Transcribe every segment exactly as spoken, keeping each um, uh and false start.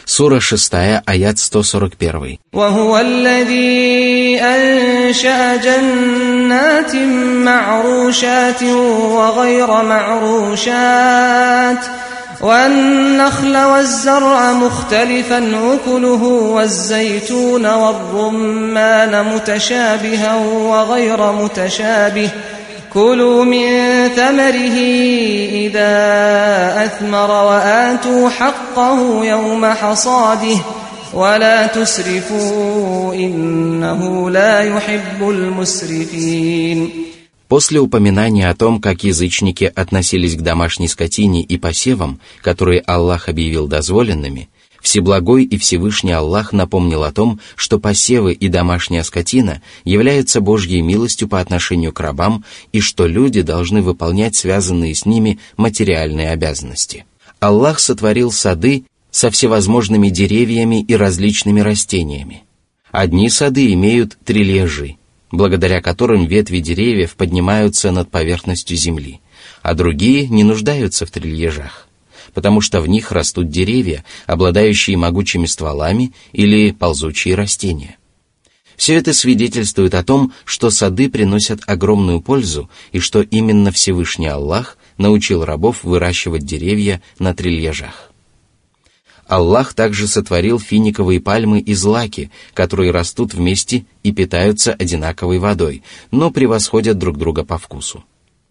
Сура шестая, аят сто сорок один. وهو الذي أنشأ جنات معروشات وغير معروشات والنخل والزرع مختلفا أكله والزيتون والرمان متشابها وغير متشابه كلوا من ثمره إذا أثمر وآتوا حقه يوم حصاده ولا تسرفوا إنه لا يحب المسرفين. После упоминания о том, как язычники относились к домашней скотине и посевам, которые Аллах объявил дозволенными, Всеблагой и Всевышний Аллах напомнил о том, что посевы и домашняя скотина являются Божьей милостью по отношению к рабам и что люди должны выполнять связанные с ними материальные обязанности. Аллах сотворил сады со всевозможными деревьями и различными растениями. Одни сады имеют трильяжи, благодаря которым ветви деревьев поднимаются над поверхностью земли, а другие не нуждаются в трильяжах, потому что в них растут деревья, обладающие могучими стволами или ползучие растения. Все это свидетельствует о том, что сады приносят огромную пользу и что именно Всевышний Аллах научил рабов выращивать деревья на трильяжах. Аллах также сотворил финиковые пальмы и злаки, которые растут вместе и питаются одинаковой водой, но превосходят друг друга по вкусу.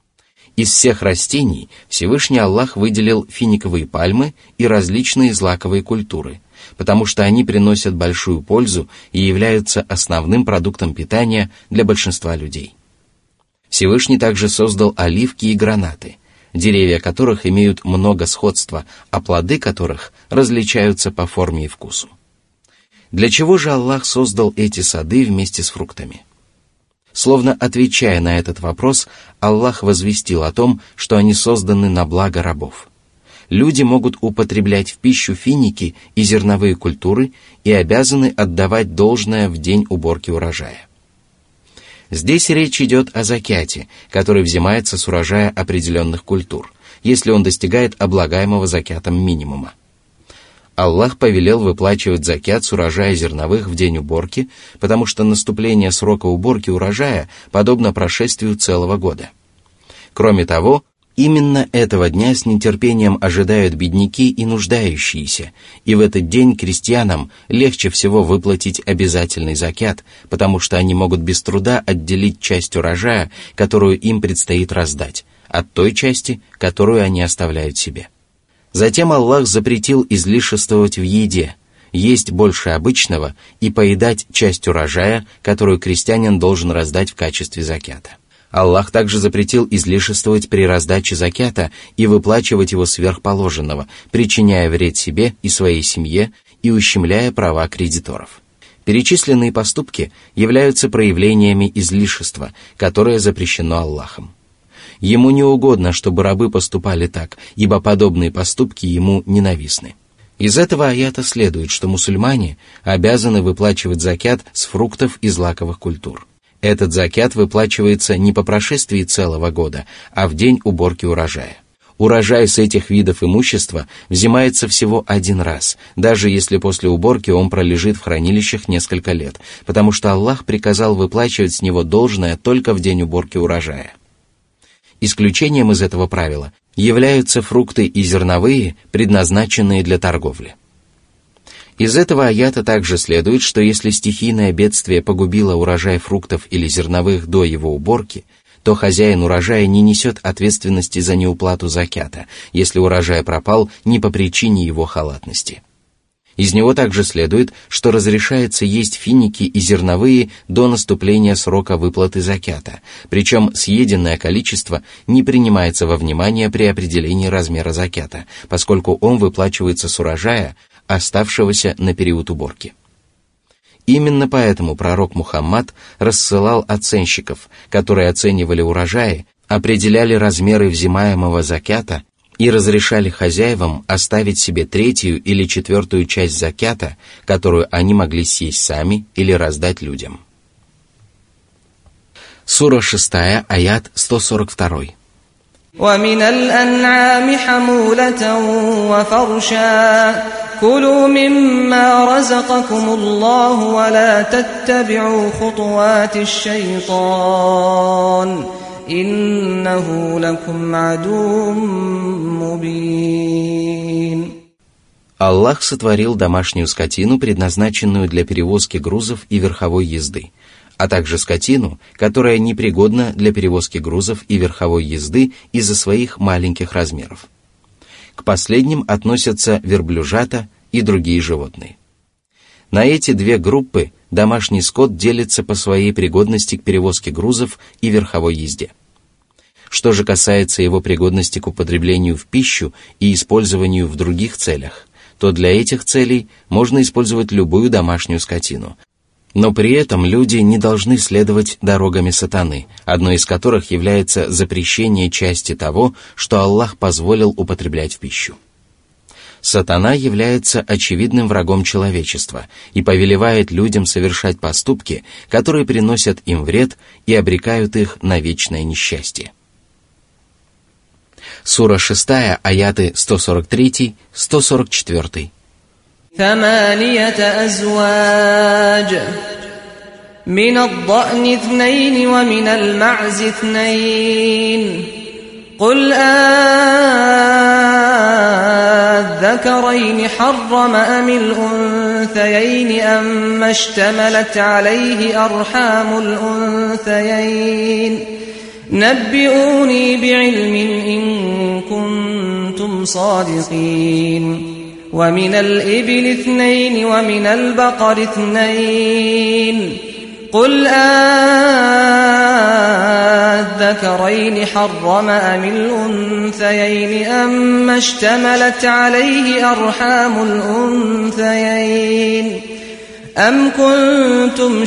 Из всех растений Всевышний Аллах выделил финиковые пальмы и различные злаковые культуры, потому что они приносят большую пользу и являются основным продуктом питания для большинства людей. Всевышний также создал оливки и гранаты, деревья которых имеют много сходства, а плоды которых различаются по форме и вкусу. Для чего же Аллах создал эти сады вместе с фруктами? Словно отвечая на этот вопрос, Аллах возвестил о том, что они созданы на благо рабов. Люди могут употреблять в пищу финики и зерновые культуры и обязаны отдавать должное в день уборки урожая. Здесь речь идет о закяте, который взимается с урожая определенных культур, если он достигает облагаемого закятом минимума. Аллах повелел выплачивать закят с урожая зерновых в день уборки, потому что наступление срока уборки урожая подобно прошествию целого года. Кроме того, именно этого дня с нетерпением ожидают бедняки и нуждающиеся, и в этот день крестьянам легче всего выплатить обязательный закят, потому что они могут без труда отделить часть урожая, которую им предстоит раздать, от той части, которую они оставляют себе. Затем Аллах запретил излишествовать в еде, есть больше обычного и поедать часть урожая, которую крестьянин должен раздать в качестве закята. Аллах также запретил излишествовать при раздаче закята и выплачивать его сверхположенного, причиняя вред себе и своей семье и ущемляя права кредиторов. Перечисленные поступки являются проявлениями излишества, которое запрещено Аллахом. Ему не угодно, чтобы рабы поступали так, ибо подобные поступки ему ненавистны. Из этого аята следует, что мусульмане обязаны выплачивать закят с фруктов и злаковых культур. Этот закят выплачивается не по прошествии целого года, а в день уборки урожая. Урожай с этих видов имущества взимается всего один раз, даже если после уборки он пролежит в хранилищах несколько лет, потому что Аллах приказал выплачивать с него должное только в день уборки урожая. Исключением из этого правила являются фрукты и зерновые, предназначенные для торговли. Из этого аята также следует, что если стихийное бедствие погубило урожай фруктов или зерновых до его уборки, то хозяин урожая не несет ответственности за неуплату закята, если урожай пропал не по причине его халатности. Из него также следует, что разрешается есть финики и зерновые до наступления срока выплаты закята, причем съеденное количество не принимается во внимание при определении размера закята, поскольку он выплачивается с урожая, оставшегося на период уборки. Именно поэтому пророк Мухаммад рассылал оценщиков, которые оценивали урожаи, определяли размеры взимаемого закята и разрешали хозяевам оставить себе третью или четвертую часть закята, которую они могли съесть сами или раздать людям. Сура шестая, аят сто сорок два. ومن الأنعام حمولة وفرشا كلوا مما رزقكم الله ولا تتبعوا خطوات الشيطان إنه لكم عدو مبين. Аллах сотворил домашнюю скотину, предназначенную для перевозки грузов и верховой езды, а также скотину, которая непригодна для перевозки грузов и верховой езды из-за своих маленьких размеров. К последним относятся верблюжата и другие животные. На эти две группы домашний скот делится по своей пригодности к перевозке грузов и верховой езде. Что же касается его пригодности к употреблению в пищу и использованию в других целях, то для этих целей можно использовать любую домашнюю скотину. Но при этом люди не должны следовать дорогами сатаны, одной из которых является запрещение части того, что Аллах позволил употреблять в пищу. Сатана является очевидным врагом человечества и повелевает людям совершать поступки, которые приносят им вред и обрекают их на вечное несчастье. Сура шестая, аяты сто сорок три - сто сорок четыре. ثمانية أزواج من الضأن اثنين ومن المعز اثنين قل أذكرين حرم أم الأنثيين أما اشتملت عليه أرحام الأنثيين نبئوني بعلم إن كنتم صادقين ومن الإبل اثنين ومن البقر اثنين قل أذكرين حرم أم الأنثيين أما اشتملت عليه أرحام الأنثيين أم كنتم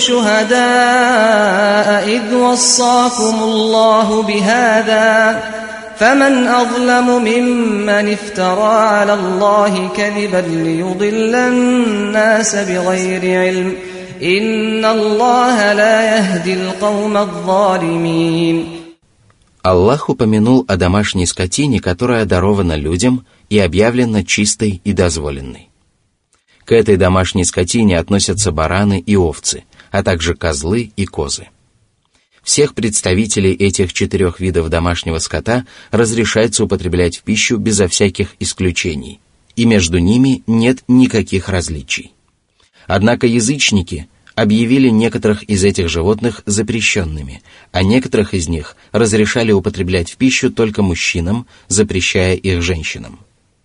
شهداء إذ وصاكم الله بهذا فمن أظلم ممن افترى على الله كذبا ليضل الناس بغير علم إن الله لا يهدي القوم الظالمين. Аллах упомянул о домашней скотине, которая дарована людям и объявлена чистой и дозволенной. К этой домашней скотине относятся бараны и овцы, а также козлы и козы. Всех представителей этих четырех видов домашнего скота разрешается употреблять в пищу безо всяких исключений, и между ними нет никаких различий. Однако язычники объявили некоторых из этих животных запрещенными, а некоторых из них разрешали употреблять в пищу только мужчинам, запрещая их женщинам.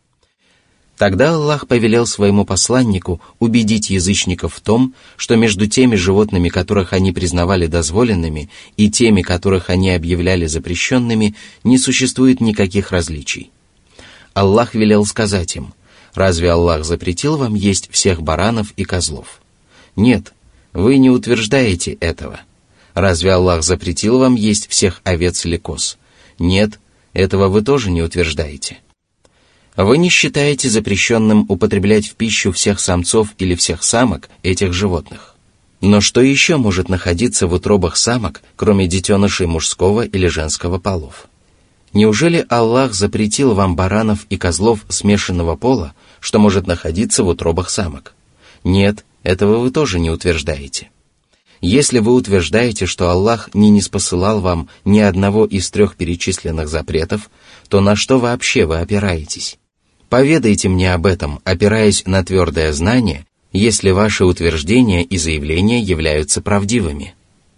Тогда Аллах повелел своему посланнику убедить язычников в том, что между теми животными, которых они признавали дозволенными, и теми, которых они объявляли запрещенными, не существует никаких различий. Аллах велел сказать им: «Разве Аллах запретил вам есть всех баранов и козлов? Нет, вы не утверждаете этого. Разве Аллах запретил вам есть всех овец или коз? Нет, этого вы тоже не утверждаете. Вы не считаете запрещенным употреблять в пищу всех самцов или всех самок этих животных. Но что еще может находиться в утробах самок, кроме детенышей мужского или женского полов? Неужели Аллах запретил вам баранов и козлов смешанного пола, что может находиться в утробах самок? Нет, этого вы тоже не утверждаете. Если вы утверждаете, что Аллах не ниспосылал вам ни одного из трех перечисленных запретов, то на что вообще вы опираетесь? Поведайте мне об этом, опираясь на твердое знание, если ваши утверждения и заявления являются правдивыми.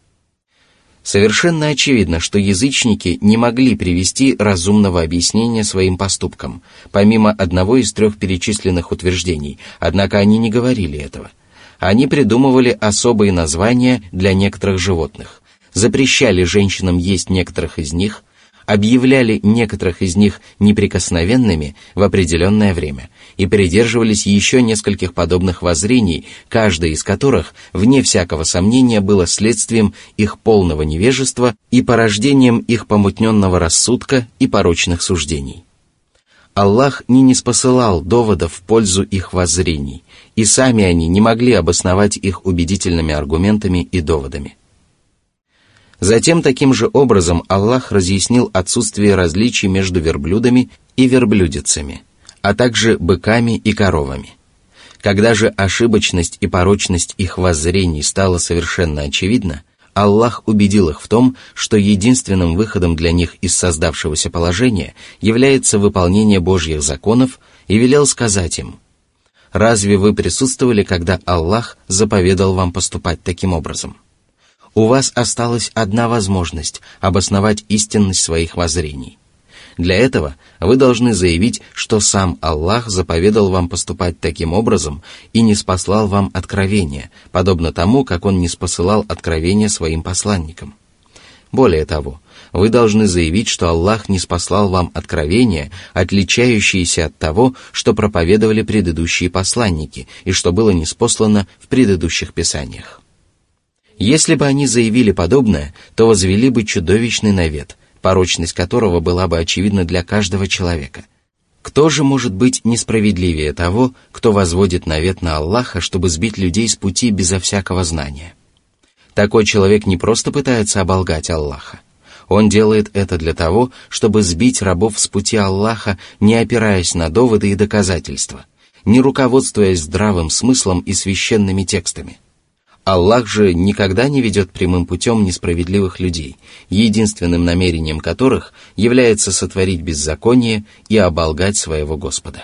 Совершенно очевидно, что язычники не могли привести разумного объяснения своим поступкам, помимо одного из трех перечисленных утверждений, однако они не говорили этого. Они придумывали особые названия для некоторых животных, запрещали женщинам есть некоторых из них, объявляли некоторых из них неприкосновенными в определенное время и придерживались еще нескольких подобных воззрений, каждое из которых, вне всякого сомнения, было следствием их полного невежества и порождением их помутненного рассудка и порочных суждений. Аллах не ниспосылал доводов в пользу их воззрений, и сами они не могли обосновать их убедительными аргументами и доводами. Затем таким же образом Аллах разъяснил отсутствие различий между верблюдами и верблюдицами, а также быками и коровами. Когда же ошибочность и порочность их воззрений стала совершенно очевидна, Аллах убедил их в том, что единственным выходом для них из создавшегося положения является выполнение Божьих законов, и велел сказать им: «Разве вы присутствовали, когда Аллах заповедал вам поступать таким образом? У вас осталась одна возможность обосновать истинность своих воззрений. Для этого вы должны заявить, что сам Аллах заповедал вам поступать таким образом и ниспослал вам откровение, подобно тому, как Он ниспосылал откровение своим посланникам. Более того, вы должны заявить, что Аллах ниспослал вам откровение, отличающееся от того, что проповедовали предыдущие посланники и что было ниспослано в предыдущих писаниях. Если бы они заявили подобное, то возвели бы чудовищный навет, порочность которого была бы очевидна для каждого человека. Кто же может быть несправедливее того, кто возводит навет на Аллаха, чтобы сбить людей с пути безо всякого знания? Такой человек не просто пытается оболгать Аллаха. Он делает это для того, чтобы сбить рабов с пути Аллаха, не опираясь на доводы и доказательства, не руководствуясь здравым смыслом и священными текстами. Аллах же никогда не ведет прямым путем несправедливых людей, единственным намерением которых является сотворить беззаконие и оболгать своего Господа.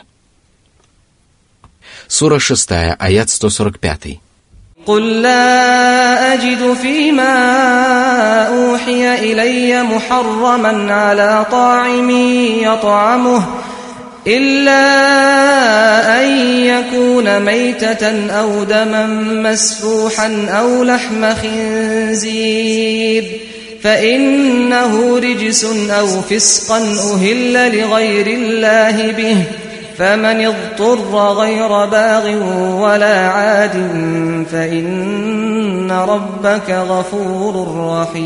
Сура шестая, аят сто сорок пять. قل لا أجد فيما أوحي إلي محرما على طاعم يطعمه إلا أن يكون ميتة أو دما مسفوحا أو لحم خنزير فإنه رجس أو فسقا أهل لغير الله به فمن اضطر غير باغ ولا عاد فإن ربك غفور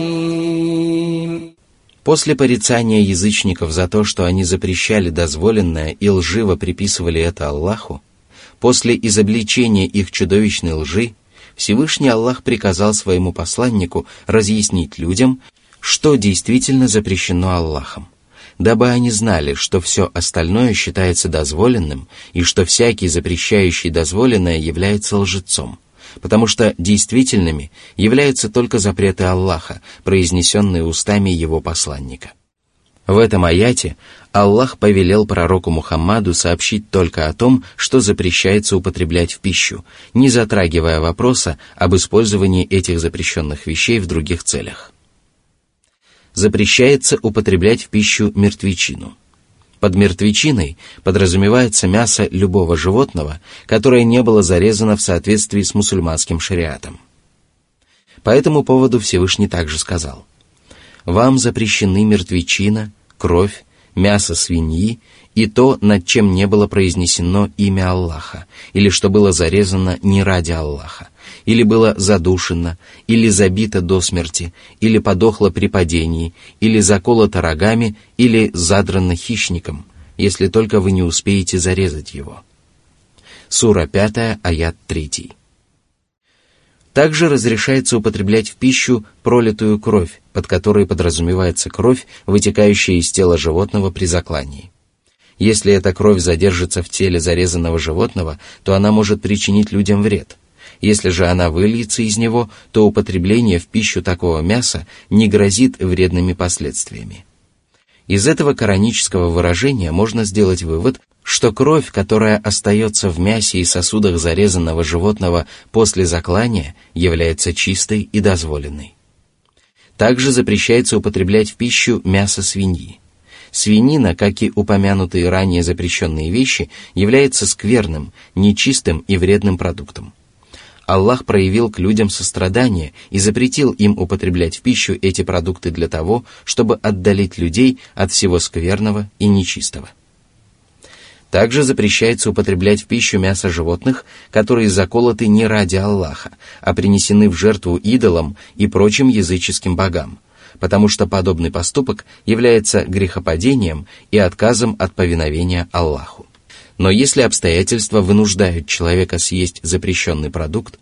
رحيم. После порицания язычников за то, что они запрещали дозволенное и лживо приписывали это Аллаху, после изобличения их чудовищной лжи, Всевышний Аллах приказал своему посланнику разъяснить людям, что действительно запрещено Аллахом, дабы они знали, что все остальное считается дозволенным и что всякий запрещающий дозволенное является лжецом, потому что действительными являются только запреты Аллаха, произнесенные устами его посланника. В этом аяте Аллах повелел пророку Мухаммаду сообщить только о том, что запрещается употреблять в пищу, не затрагивая вопроса об использовании этих запрещенных вещей в других целях. Запрещается употреблять в пищу мертвечину. Под мертвечиной подразумевается мясо любого животного, которое не было зарезано в соответствии с мусульманским шариатом. По этому поводу Всевышний также сказал: «Вам запрещены мертвечина, кровь, мясо свиньи и то, над чем не было произнесено имя Аллаха, или что было зарезано не ради Аллаха, или было задушено, или забито до смерти, или подохло при падении, или заколото рогами, или задрано хищником, если только вы не успеете зарезать его». Сура пятая, аят третий. Также разрешается употреблять в пищу пролитую кровь, под которой подразумевается кровь, вытекающая из тела животного при заклании. Если эта кровь задержится в теле зарезанного животного, то она может причинить людям вред. Если же она выльется из него, то употребление в пищу такого мяса не грозит вредными последствиями. Из этого коранического выражения можно сделать вывод, что кровь, которая остается в мясе и сосудах зарезанного животного после заклания, является чистой и дозволенной. Также запрещается употреблять в пищу мясо свиньи. Свинина, как и упомянутые ранее запрещенные вещи, является скверным, нечистым и вредным продуктом. Аллах проявил к людям сострадание и запретил им употреблять в пищу эти продукты для того, чтобы отдалить людей от всего скверного и нечистого. Также запрещается употреблять в пищу мясо животных, которые заколоты не ради Аллаха, а принесены в жертву идолам и прочим языческим богам, потому что подобный поступок является грехопадением и отказом от повиновения Аллаху. Но если обстоятельства вынуждают человека съесть запрещенный продукт,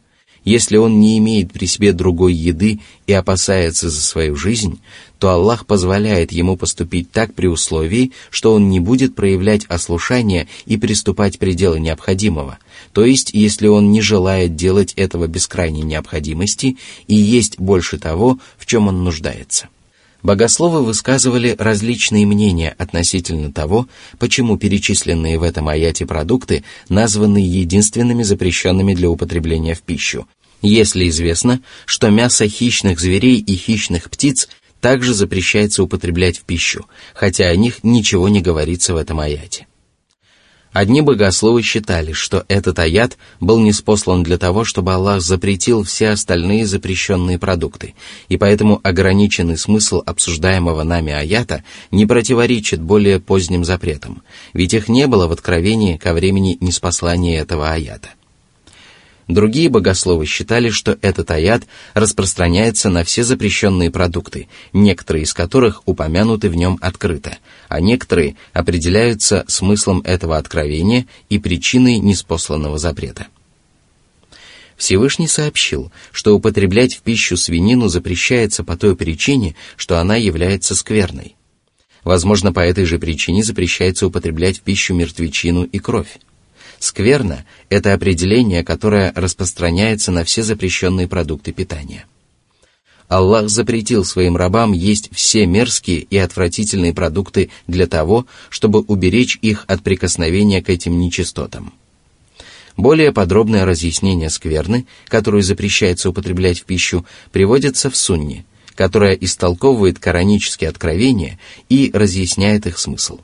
Если он не имеет при себе другой еды и опасается за свою жизнь, то Аллах позволяет ему поступить так при условии, что он не будет проявлять ослушание и приступать пределы необходимого, то есть если он не желает делать этого без крайней необходимости и есть больше того, в чем он нуждается. Богословы высказывали различные мнения относительно того, почему перечисленные в этом аяте продукты названы единственными запрещенными для употребления в пищу, если известно, что мясо хищных зверей и хищных птиц также запрещается употреблять в пищу, хотя о них ничего не говорится в этом аяте. Одни богословы считали, что этот аят был ниспослан для того, чтобы Аллах запретил все остальные запрещенные продукты, и поэтому ограниченный смысл обсуждаемого нами аята не противоречит более поздним запретам, ведь их не было в Откровении ко времени ниспослания этого аята. Другие богословы считали, что этот аят распространяется на все запрещенные продукты, некоторые из которых упомянуты в нем открыто, а некоторые определяются смыслом этого откровения и причиной ниспосланного запрета. Всевышний сообщил, что употреблять в пищу свинину запрещается по той причине, что она является скверной. Возможно, по этой же причине запрещается употреблять в пищу мертвечину и кровь. Скверна – это определение, которое распространяется на все запрещенные продукты питания. Аллах запретил своим рабам есть все мерзкие и отвратительные продукты для того, чтобы уберечь их от прикосновения к этим нечистотам. Более подробное разъяснение скверны, которую запрещается употреблять в пищу, приводится в Сунне, которая истолковывает коранические откровения и разъясняет их смысл.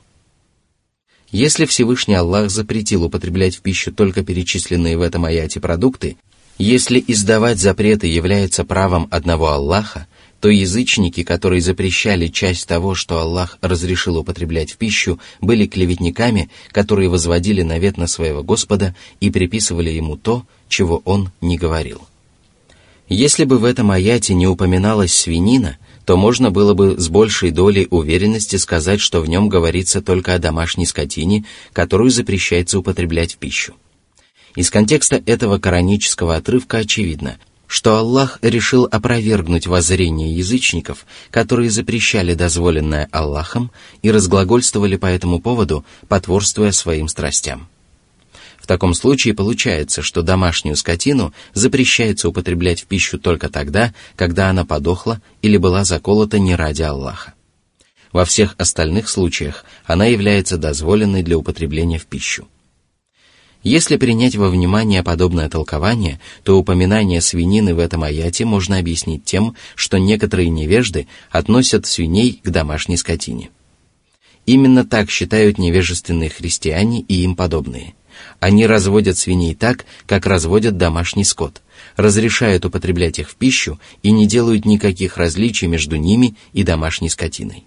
Если Всевышний Аллах запретил употреблять в пищу только перечисленные в этом аяте продукты, если издавать запреты является правом одного Аллаха, то язычники, которые запрещали часть того, что Аллах разрешил употреблять в пищу, были клеветниками, которые возводили навет на своего Господа и приписывали ему то, чего он не говорил. Если бы в этом аяте не упоминалась свинина, то можно было бы с большей долей уверенности сказать, что в нем говорится только о домашней скотине, которую запрещается употреблять в пищу. Из контекста этого коранического отрывка очевидно, что Аллах решил опровергнуть воззрение язычников, которые запрещали дозволенное Аллахом и разглагольствовали по этому поводу, потворствуя своим страстям. В таком случае получается, что домашнюю скотину запрещается употреблять в пищу только тогда, когда она подохла или была заколота не ради Аллаха. Во всех остальных случаях она является дозволенной для употребления в пищу. Если принять во внимание подобное толкование, то упоминание свинины в этом аяте можно объяснить тем, что некоторые невежды относят свиней к домашней скотине. Именно так считают невежественные христиане и им подобные. Они разводят свиней так, как разводят домашний скот, разрешают употреблять их в пищу и не делают никаких различий между ними и домашней скотиной.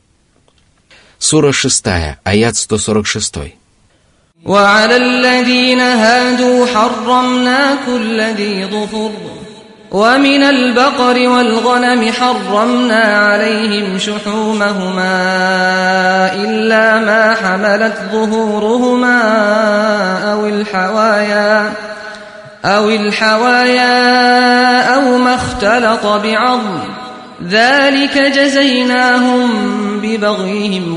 Сура шестая, аят сто сорок шесть. وعلى الذين هادوا حرمنا كل ذي ظفر ومن البقر والغنم حرمنا عليهم شحومهما إلا ما حملت ظهورهما أو الحوايا أو الحوايا أو ما اختلط بعظم ذلك جزيناهم ببغيهم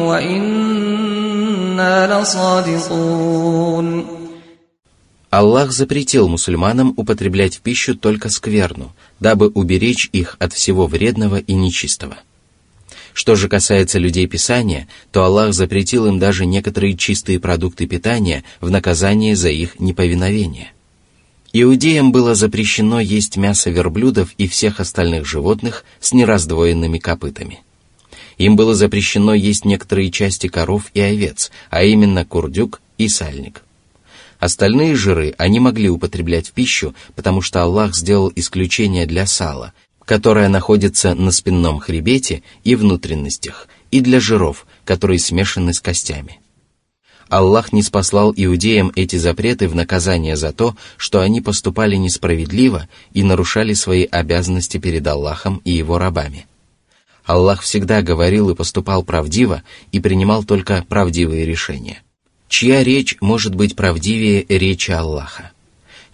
وإنا لصادقون. Аллах запретил мусульманам употреблять в пищу только скверну, дабы уберечь их от всего вредного и нечистого. Что же касается людей Писания, то Аллах запретил им даже некоторые чистые продукты питания в наказание за их неповиновение. Иудеям было запрещено есть мясо верблюдов и всех остальных животных с нераздвоенными копытами. Им было запрещено есть некоторые части коров и овец, а именно курдюк и сальник. Остальные жиры они могли употреблять в пищу, потому что Аллах сделал исключение для сала, которое находится на спинном хребете и внутренностях, и для жиров, которые смешаны с костями. Аллах ниспослал иудеям эти запреты в наказание за то, что они поступали несправедливо и нарушали свои обязанности перед Аллахом и его рабами. Аллах всегда говорил и поступал правдиво и принимал только правдивые решения. Чья речь может быть правдивее речи Аллаха?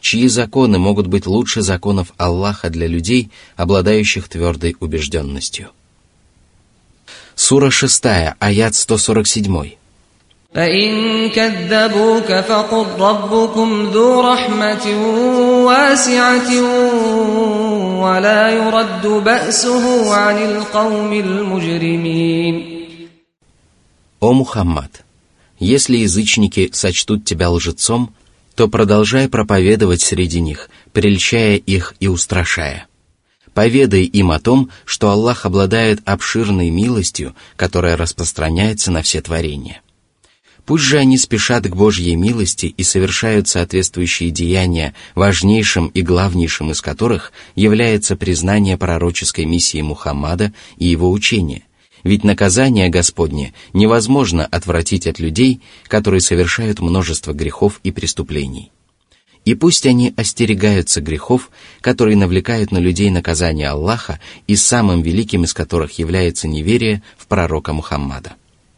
чьи законы могут быть лучше законов Аллаха для людей, обладающих твердой убежденностью. Сура шестая, аят сто сорок семь. فإن كذبوك فقل ربكم ذو رحمة واسعة ولا يرد بأسه عن القوم المجرمين. О Мухаммад, если язычники сочтут тебя лжецом, то продолжай проповедовать среди них, прельщая их и устрашая. Поведай им о том, что Аллах обладает обширной милостью, которая распространяется на все творения. Пусть же они спешат к Божьей милости и совершают соответствующие деяния, важнейшим и главнейшим из которых является признание пророческой миссии Мухаммада и его учения. Ведь наказание Господне невозможно отвратить от людей, которые совершают множество грехов и преступлений. И пусть они остерегаются грехов, которые навлекают на людей наказание Аллаха, и самым великим из которых является неверие в пророка Мухаммада.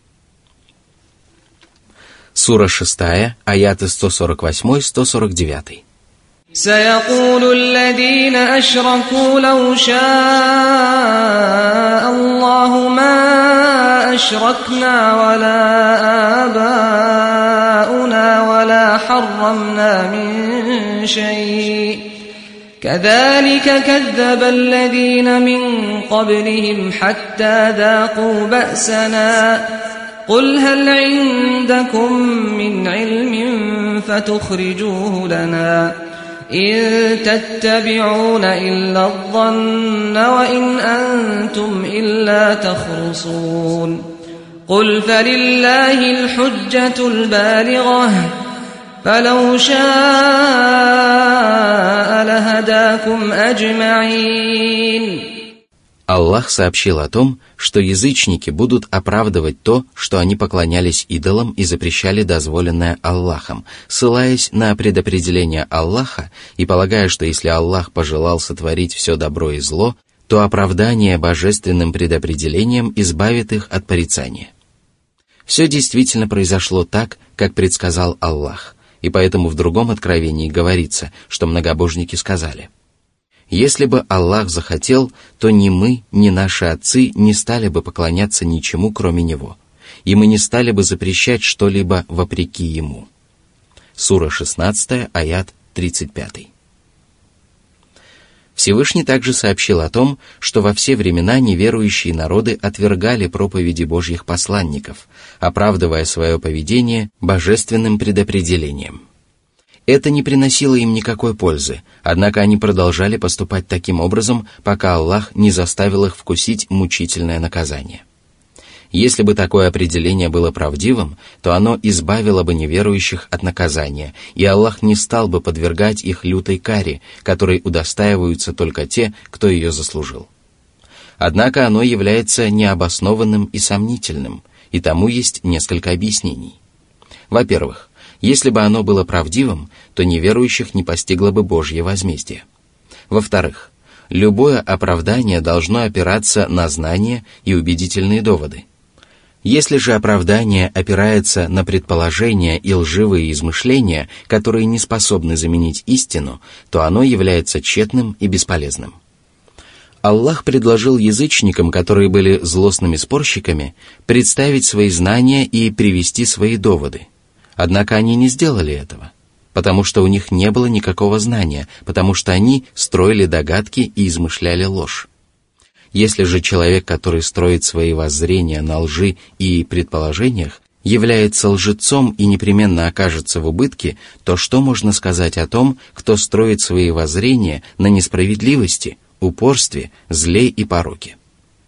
Сура шестая, аяты сто сорок восемь - сто сорок девять. سيقول الذين أشركوا لو شاء الله ما أشركنا ولا آباؤنا ولا حرمنا من شيء كذلك كذب الذين من قبلهم حتى ذاقوا بأسنا قل هل عندكم من علم فتخرجوه لنا إن تتبعون إلا الظن وإن أنتم إلا تخرصون قل فلله الحجة البالغة فلو شاء لهداكم أجمعين. Аллах сообщил о том, что язычники будут оправдывать то, что они поклонялись идолам и запрещали дозволенное Аллахом, ссылаясь на предопределение Аллаха и полагая, что если Аллах пожелал сотворить все добро и зло, то оправдание божественным предопределением избавит их от порицания. Все действительно произошло так, как предсказал Аллах, и поэтому в другом откровении говорится, что многобожники сказали: «Если бы Аллах захотел, то ни мы, ни наши отцы не стали бы поклоняться ничему, кроме Него, и мы не стали бы запрещать что-либо вопреки Ему». Сура шестнадцатая, аят тридцать пять. Всевышний также сообщил о том, что во все времена неверующие народы отвергали проповеди Божьих посланников, оправдывая свое поведение божественным предопределением. Это не приносило им никакой пользы, однако они продолжали поступать таким образом, пока Аллах не заставил их вкусить мучительное наказание. Если бы такое определение было правдивым, то оно избавило бы неверующих от наказания, и Аллах не стал бы подвергать их лютой каре, которой удостаиваются только те, кто ее заслужил. Однако оно является необоснованным и сомнительным, и тому есть несколько объяснений. Во-первых, если бы оно было правдивым, то неверующих не постигло бы Божье возмездие. Во-вторых, любое оправдание должно опираться на знания и убедительные доводы. Если же оправдание опирается на предположения и лживые измышления, которые не способны заменить истину, то оно является тщетным и бесполезным. Аллах предложил язычникам, которые были злостными спорщиками, представить свои знания и привести свои доводы. Однако они не сделали этого, потому что у них не было никакого знания, потому что они строили догадки и измышляли ложь. Если же человек, который строит свои воззрения на лжи и предположениях, является лжецом и непременно окажется в убытке, то что можно сказать о том, кто строит свои воззрения на несправедливости, упорстве, зле и пороке?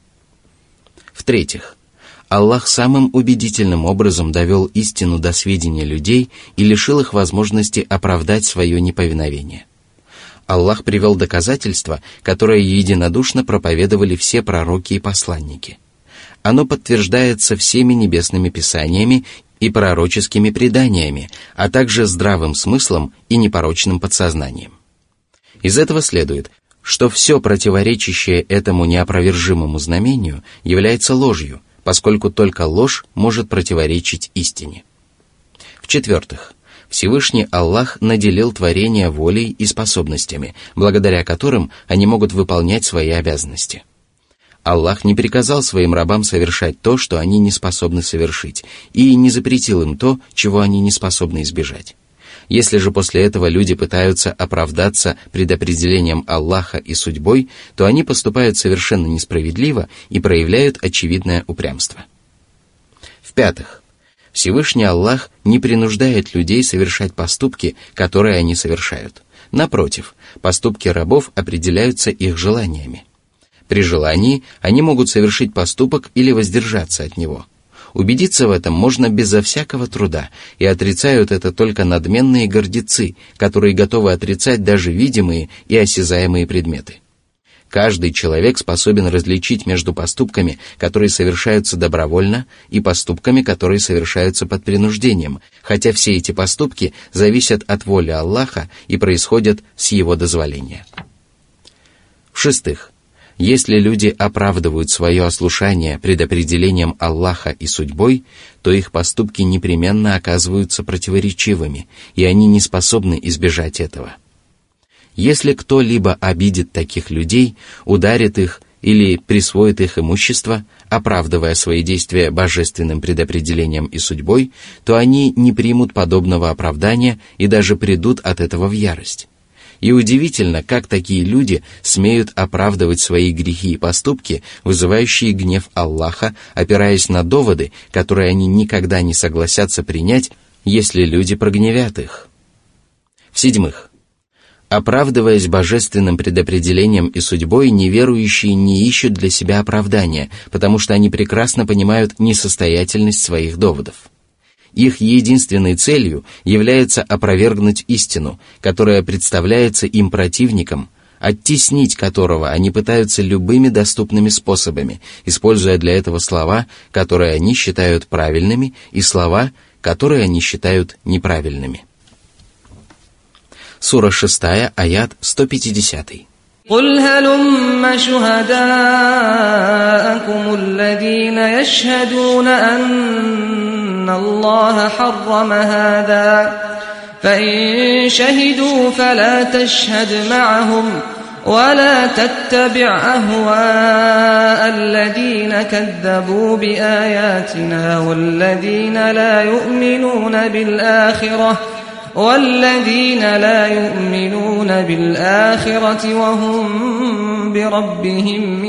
В-третьих, Аллах самым убедительным образом довел истину до сведения людей и лишил их возможности оправдать свое неповиновение. Аллах привел доказательства, которые единодушно проповедовали все пророки и посланники. Оно подтверждается всеми небесными писаниями и пророческими преданиями, а также здравым смыслом и непорочным подсознанием. Из этого следует, что все противоречащее этому неопровержимому знамению является ложью, поскольку только ложь может противоречить истине. В-четвертых, Всевышний Аллах наделил творения волей и способностями, благодаря которым они могут выполнять свои обязанности. Аллах не приказал своим рабам совершать то, что они не способны совершить, и не запретил им то, чего они не способны избежать. Если же после этого люди пытаются оправдаться предопределением Аллаха и судьбой, то они поступают совершенно несправедливо и проявляют очевидное упрямство. В-пятых, Всевышний Аллах не принуждает людей совершать поступки, которые они совершают. Напротив, поступки рабов определяются их желаниями. При желании они могут совершить поступок или воздержаться от него. Убедиться в этом можно безо всякого труда, и отрицают это только надменные гордецы, которые готовы отрицать даже видимые и осязаемые предметы. Каждый человек способен различить между поступками, которые совершаются добровольно, и поступками, которые совершаются под принуждением, хотя все эти поступки зависят от воли Аллаха и происходят с Его дозволения. В-шестых, если люди оправдывают свое ослушание предопределением Аллаха и судьбой, то их поступки непременно оказываются противоречивыми, и они не способны избежать этого. Если кто-либо обидит таких людей, ударит их или присвоит их имущество, оправдывая свои действия божественным предопределением и судьбой, то они не примут подобного оправдания и даже придут от этого в ярость. И удивительно, как такие люди смеют оправдывать свои грехи и поступки, вызывающие гнев Аллаха, опираясь на доводы, которые они никогда не согласятся принять, если люди прогневят их. В-седьмых, оправдываясь божественным предопределением и судьбой, неверующие не ищут для себя оправдания, потому что они прекрасно понимают несостоятельность своих доводов. Их единственной целью является опровергнуть истину, которая представляется им противником, оттеснить которого они пытаются любыми доступными способами, используя для этого слова, которые они считают правильными, и слова, которые они считают неправильными. Сура шестая, аят сто пятьдесят. قل هلم شهداءكم الذين يشهدون أن الله حرم هذا فإن شهدوا فلا تشهد معهم ولا تتبع أهواء الذين كذبوا بآياتنا والذين لا يؤمنون بالآخرة والذين لا يؤمنون بالآخرة وهم بربهم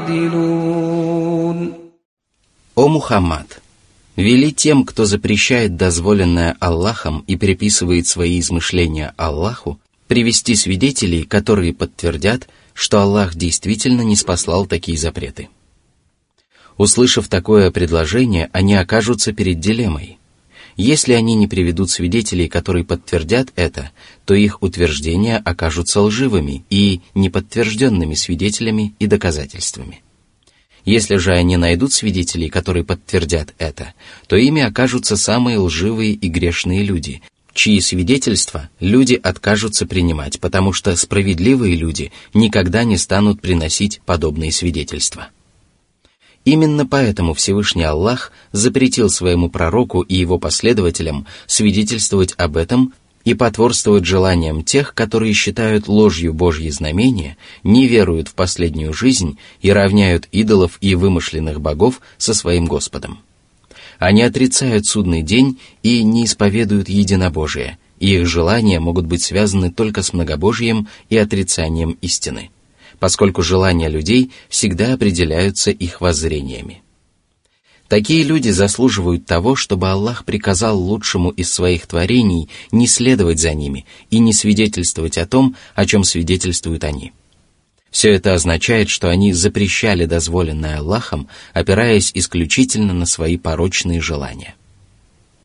يعدلون. О Мухаммад! Вели тем, кто запрещает дозволенное Аллахом и приписывает свои измышления Аллаху, привести свидетелей, которые подтвердят, что Аллах действительно ниспослал такие запреты. Услышав такое предложение, они окажутся перед дилеммой. Если они не приведут свидетелей, которые подтвердят это, то их утверждения окажутся лживыми и неподтвержденными свидетелями и доказательствами. Если же они найдут свидетелей, которые подтвердят это, то ими окажутся самые лживые и грешные люди, чьи свидетельства люди откажутся принимать, потому что справедливые люди никогда не станут приносить подобные свидетельства. Именно поэтому Всевышний Аллах запретил своему пророку и его последователям свидетельствовать об этом и потворствовать желаниям тех, которые считают ложью Божьи знамения, не веруют в последнюю жизнь и равняют идолов и вымышленных богов со своим Господом. Они отрицают судный день и не исповедуют единобожие, и их желания могут быть связаны только с многобожием и отрицанием истины, поскольку желания людей всегда определяются их воззрениями. Такие люди заслуживают того, чтобы Аллах приказал лучшему из своих творений не следовать за ними и не свидетельствовать о том, о чем свидетельствуют они. Все это означает, что они запрещали дозволенное Аллахом, опираясь исключительно на свои порочные желания.